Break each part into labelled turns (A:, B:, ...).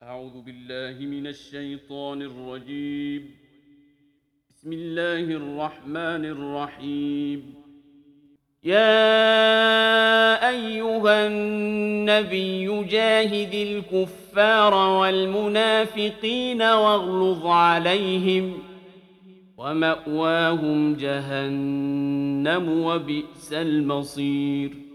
A: أعوذ بالله من الشيطان الرجيم. بسم الله الرحمن الرحيم. يا أيها النبي جاهد الكفار والمنافقين واغلظ عليهم ومأواهم جهنم وبئس المصير.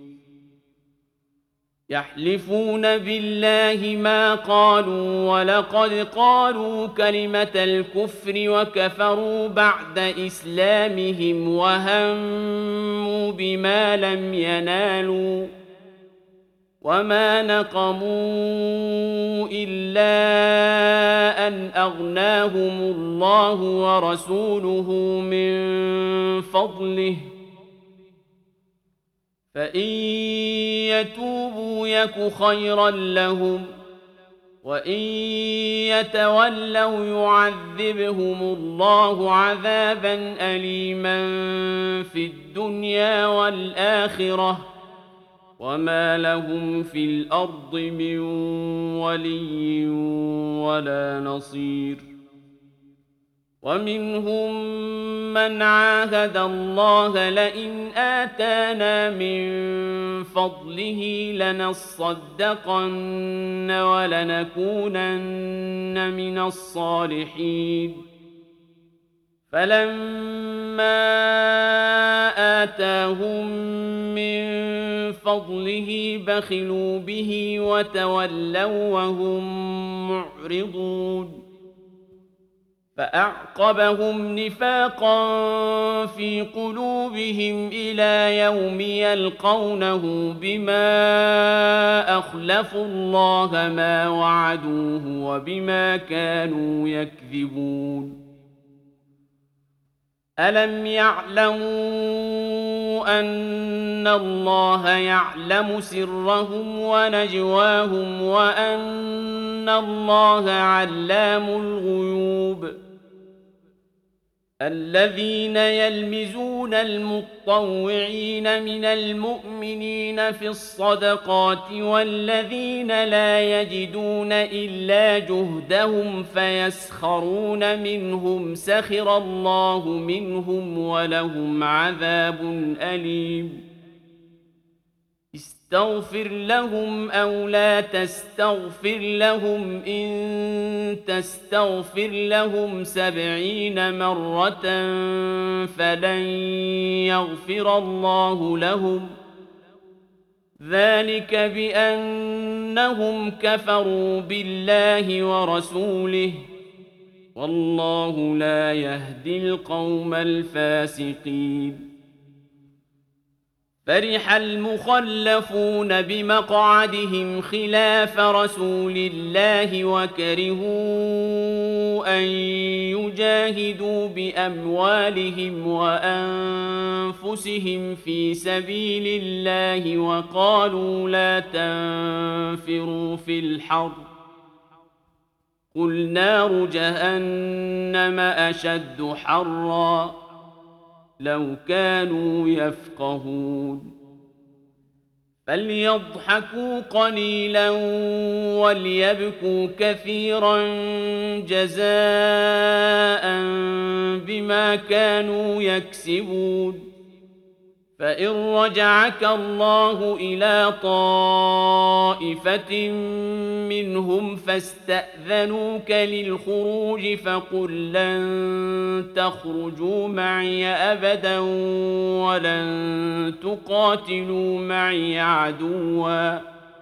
A: يحلفون بالله ما قالوا ولقد قالوا كلمة الكفر وكفروا بعد إسلامهم وهموا بما لم ينالوا وما نقموا إلا أن أغناهم الله ورسوله من فضله فإن يتوبوا يك خيرا لهم وإن يتولوا يعذبهم الله عذابا أليما في الدنيا والآخرة وما لهم في الأرض من ولي ولا نصير. ومنهم من عاهد الله لئن آتانا من فضله لنصدقن ولنكونن من الصالحين. فلما آتاهم من فضله بخلوا به وتولوا وهم معرضون. فأعقبهم نفاقا في قلوبهم إلى يوم يلقونه بما أخلفوا الله ما وعدوه وبما كانوا يكذبون. ألم يعلموا أن الله يعلم سرهم ونجواهم وأن الله علام الغيوب. الذين يلمزون المطوعين من المؤمنين في الصدقات والذين لا يجدون إلا جهدهم فيسخرون منهم سخر الله منهم ولهم عذاب أليم. استغفر لهم أو لا تستغفر لهم إن تستغفر لهم 70 مرة فلن يغفر الله لهم ذلك بأنهم كفروا بالله ورسوله والله لا يهدي القوم الفاسقين. فرح المخلفون بمقعدهم خلاف رسول الله وكرهوا أن يجاهدوا بأموالهم وأنفسهم في سبيل الله وقالوا لا تنفروا في الحر قل نار جهنم أشد حرًّا لو كانوا يفقهون. فليضحكوا قليلا وليبكوا كثيرا جزاء بما كانوا يكسبون. فإن رجعك الله إلى طائفة منهم فاستأذنوك للخروج فقل لن تخرجوا معي أبدا ولن تقاتلوا معي عدوا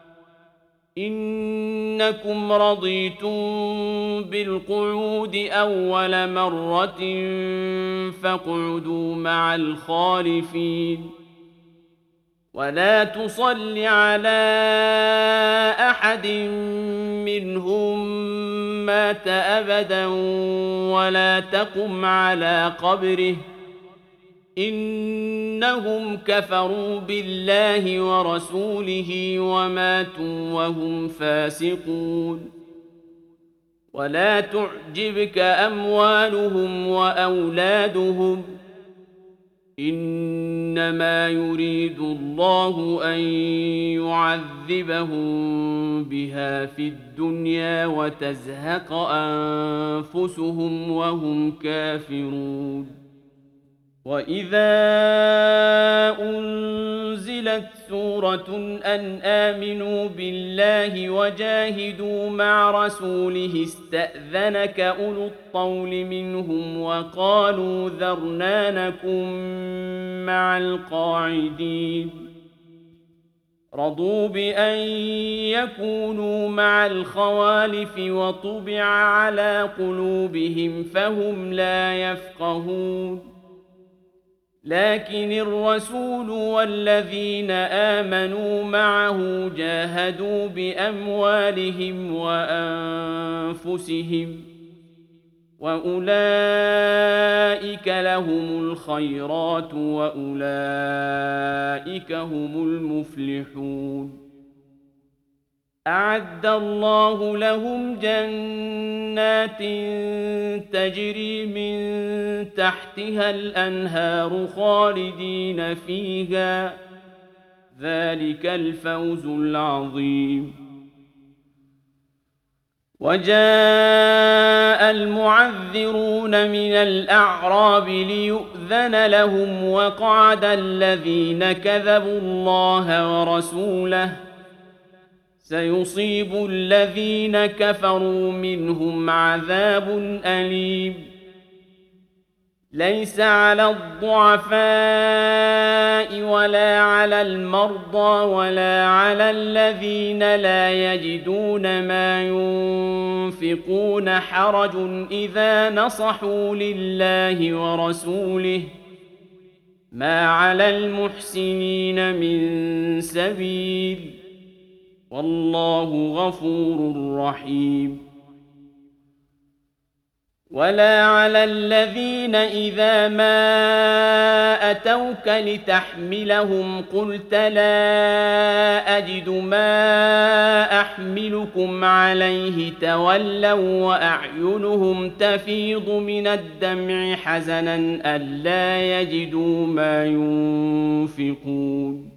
A: إنكم رضيتم بالقعود أول مرة فاقعدوا مع الخالفين. ولا تصل على أحد منهم مات أبدا ولا تقم على قبره إنهم كفروا بالله ورسوله وماتوا وهم فاسقون. ولا تعجبك أموالهم وأولادهم إنما يريد الله أن يعذبهم بها في الدنيا وتزهق أنفسهم وهم كافرون. وإذا أنزلت سورة أن آمنوا بالله وجاهدوا مع رسوله استأذنك أولو الطول منهم وقالوا ذرنا نكن مع القاعدين. رضوا بأن يكونوا مع الخوالف وطبع على قلوبهم فهم لا يفقهون. لكن الرسول والذين آمنوا معه جاهدوا بأموالهم وأنفسهم وأولئك لهم الخيرات وأولئك هم المفلحون. أعد الله لهم جنات تجري من تحتها الأنهار خالدين فيها، ذلك الفوز العظيم. وجاء المعذرون من الأعراب ليؤذن لهم وقعد الذين كذبوا الله ورسوله، سيصيب الذين كفروا منهم عذاب أليم. ليس على الضعفاء ولا على المرضى ولا على الذين لا يجدون ما ينفقون حرج إذا نصحوا لله ورسوله، ما على المحسنين من سبيل، والله غفور رحيم. ولا على الذين إذا ما أتوك لتحملهم قلت لا أجد ما أحملكم عليه تولوا وأعينهم تفيض من الدمع حزنا ألا يجدوا ما ينفقون.